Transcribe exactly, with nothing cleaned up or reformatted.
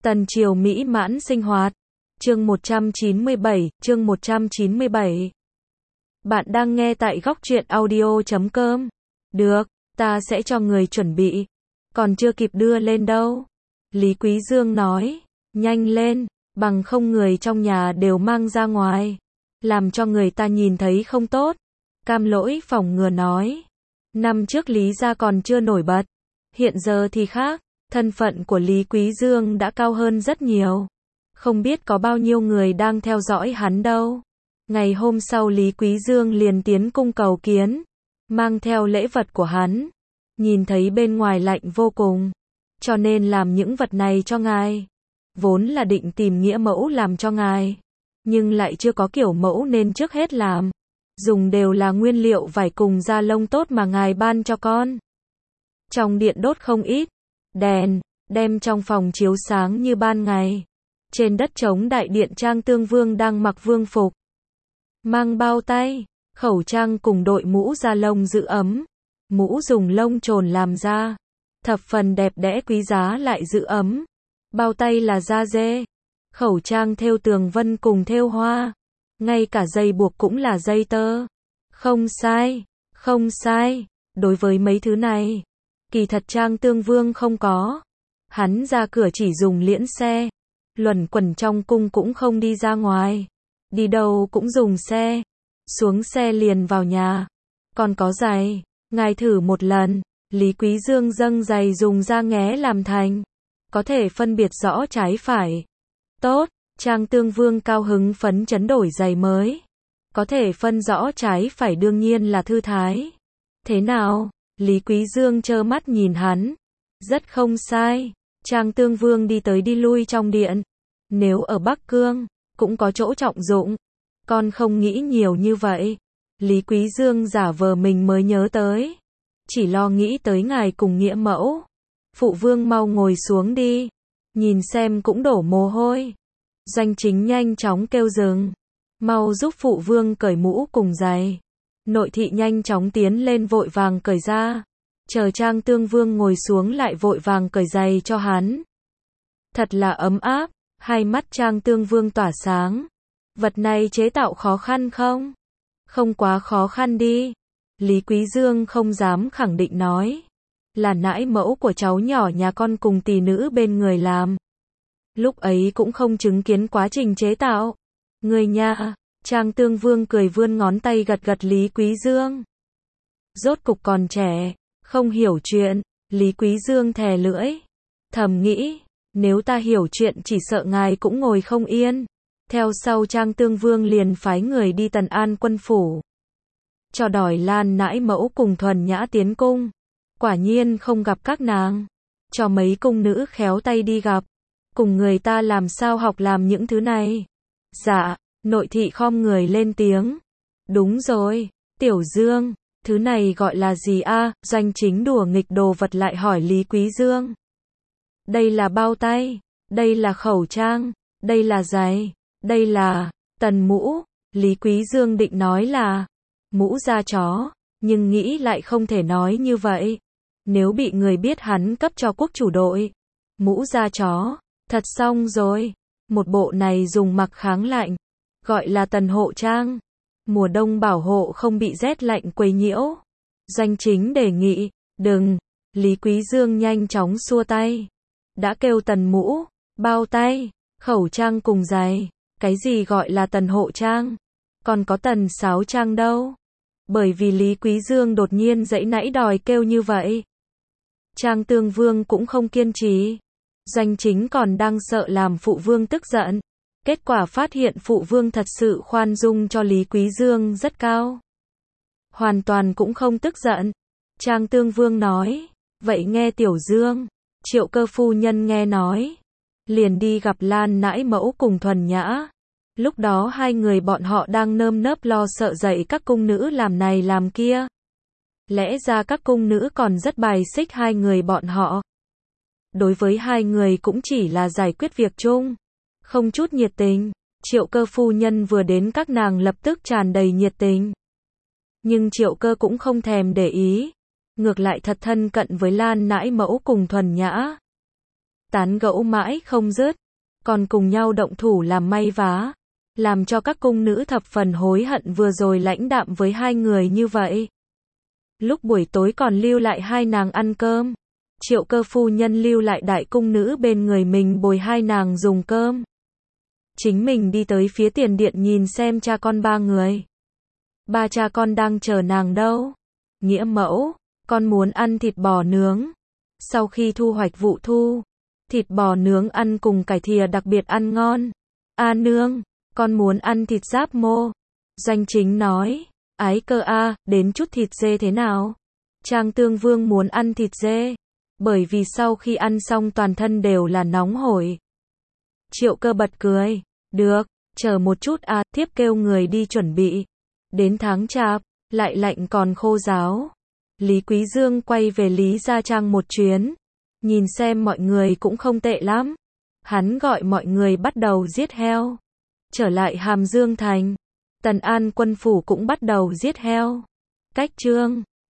Tần triều mỹ mãn sinh hoạt. Chương một trăm chín mươi bảy, chương một trăm chín mươi bảy. Bạn đang nghe tại góc truyện audio chấm com. Được, ta sẽ cho người chuẩn bị. Còn chưa kịp đưa lên đâu. Lý Quý Dương nói, nhanh lên, bằng không người trong nhà đều mang ra ngoài. Làm cho người ta nhìn thấy không tốt. Cam Lỗi phòng ngừa nói. Năm trước Lý gia còn chưa nổi bật. Hiện giờ thì khác. Thân phận của Lý Quý Dương đã cao hơn rất nhiều. Không biết có bao nhiêu người đang theo dõi hắn đâu. Ngày hôm sau Lý Quý Dương liền tiến cung cầu kiến. Mang theo lễ vật của hắn. Nhìn thấy bên ngoài lạnh vô cùng. Cho nên làm những vật này cho ngài. Vốn là định tìm nghĩa mẫu làm cho ngài. Nhưng lại chưa có kiểu mẫu nên trước hết làm. Dùng đều là nguyên liệu vải cùng da lông tốt mà ngài ban cho con. Trong điện đốt không ít đèn, đem trong phòng chiếu sáng như ban ngày. Trên đất trống đại điện Trang Tương Vương đang mặc vương phục. Mang bao tay, khẩu trang cùng đội mũ da lông giữ ấm. Mũ dùng lông trồn làm ra. Thập phần đẹp đẽ quý giá lại giữ ấm. Bao tay là da dê. Khẩu trang thêu tường vân cùng thêu hoa. Ngay cả dây buộc cũng là dây tơ. Không sai, không sai. Đối với mấy thứ này, kỳ thật Trang Tương Vương không có. Hắn ra cửa chỉ dùng liễn xe. Luẩn quẩn trong cung cũng không đi ra ngoài. Đi đâu cũng dùng xe. Xuống xe liền vào nhà. Còn có giày, ngài thử một lần. Lý Quý Dương dâng giày dùng da nghé làm thành. Có thể phân biệt rõ trái phải. Tốt, Trang Tương Vương cao hứng phấn chấn đổi giày mới. Có thể phân rõ trái phải đương nhiên là thư thái. Thế nào? Lý Quý Dương trơ mắt nhìn hắn. Rất không sai. Trang Tương Vương đi tới đi lui trong điện. Nếu ở Bắc Cương, cũng có chỗ trọng dụng. Con không nghĩ nhiều như vậy. Lý Quý Dương giả vờ mình mới nhớ tới. Chỉ lo nghĩ tới ngài cùng nghĩa mẫu. Phụ vương mau ngồi xuống đi. Nhìn xem cũng đổ mồ hôi. Doanh Chính nhanh chóng kêu dừng. Mau giúp phụ vương cởi mũ cùng giày. Nội thị nhanh chóng tiến lên vội vàng cởi ra. Chờ Trang Tương Vương ngồi xuống lại vội vàng cởi giày cho hắn. Thật là ấm áp. Hai mắt Trang Tương Vương tỏa sáng. Vật này chế tạo khó khăn không? Không quá khó khăn đi. Lý Quý Dương không dám khẳng định nói. Là nãi mẫu của cháu nhỏ nhà con cùng tỷ nữ bên người làm. Lúc ấy cũng không chứng kiến quá trình chế tạo. Người nha. Trang Tương Vương cười vươn ngón tay gật gật Lý Quý Dương. Rốt cục còn trẻ, không hiểu chuyện. Lý Quý Dương thè lưỡi. Thầm nghĩ, nếu ta hiểu chuyện chỉ sợ ngài cũng ngồi không yên. Theo sau Trang Tương Vương liền phái người đi Tần An quân phủ. Cho đòi Lan nãi mẫu cùng Thuần Nhã tiến cung. Quả nhiên không gặp các nàng. Cho mấy cung nữ khéo tay đi gặp. Cùng người ta làm sao học làm những thứ này. Dạ, nội thị khom người lên tiếng. Đúng rồi, Tiểu Dương, thứ này gọi là gì a? Doanh Chính đùa nghịch đồ vật lại hỏi Lý Quý Dương. Đây là bao tay, đây là khẩu trang, đây là giày, đây là tần mũ. Lý Quý Dương định nói là mũ da chó, nhưng nghĩ lại không thể nói như vậy. Nếu bị người biết hắn cấp cho quốc chủ đội mũ da chó, thật xong rồi. Một bộ này dùng mặc kháng lạnh, gọi là tần hộ trang. Mùa đông bảo hộ không bị rét lạnh quấy nhiễu. Doanh Chính đề nghị, đừng. Lý Quý Dương nhanh chóng xua tay. Đã kêu tần mũ, bao tay, khẩu trang cùng giày. Cái gì gọi là tần hộ trang? Còn có tần sáo trang đâu? Bởi vì Lý Quý Dương đột nhiên dãy nãy đòi kêu như vậy. Trang Tương Vương cũng không kiên trì. Doanh Chính còn đang sợ làm phụ vương tức giận. Kết quả phát hiện phụ vương thật sự khoan dung cho Lý Quý Dương rất cao. Hoàn toàn cũng không tức giận. Trang Tương Vương nói, vậy nghe Tiểu Dương. Triệu Cơ phu nhân nghe nói. Liền đi gặp Lan nãi mẫu cùng Thuần Nhã. Lúc đó hai người bọn họ đang nơm nớp lo sợ dạy các cung nữ làm này làm kia. Lẽ ra các cung nữ còn rất bài xích hai người bọn họ. Đối với hai người cũng chỉ là giải quyết việc chung. Không chút nhiệt tình. Triệu Cơ phu nhân vừa đến các nàng lập tức tràn đầy nhiệt tình. Nhưng Triệu Cơ cũng không thèm để ý. Ngược lại thật thân cận với Lan nãi mẫu cùng Thuần Nhã. tán gẫu mãi không dứt, còn cùng nhau động thủ làm may vá, làm cho các cung nữ thập phần hối hận vừa rồi lãnh đạm với hai người như vậy. Lúc buổi tối còn lưu lại hai nàng ăn cơm, Triệu Cơ phu nhân lưu lại đại cung nữ bên người mình bồi hai nàng dùng cơm. Chính mình đi tới phía tiền điện nhìn xem cha con ba người. Ba cha con đang chờ nàng đâu. Nghĩa mẫu, con muốn ăn thịt bò nướng. Sau khi thu hoạch vụ thu, thịt bò nướng ăn cùng cải thìa đặc biệt ăn ngon. A nương, con muốn ăn thịt giáp mô. Doanh Chính nói, ái cơ a, đến chút thịt dê thế nào? Trang Tương Vương muốn ăn thịt dê, bởi vì sau khi ăn xong toàn thân đều là nóng hổi. Triệu Cơ bật cười, được, chờ một chút a, thiếp kêu người đi chuẩn bị. Đến tháng chạp, lại lạnh còn khô ráo. Lý Quý Dương quay về Lý Gia Trang một chuyến, nhìn xem mọi người cũng không tệ lắm. Hắn gọi mọi người bắt đầu giết heo. Trở lại Hàm Dương Thành, Tần An quân phủ cũng bắt đầu giết heo. Cách chương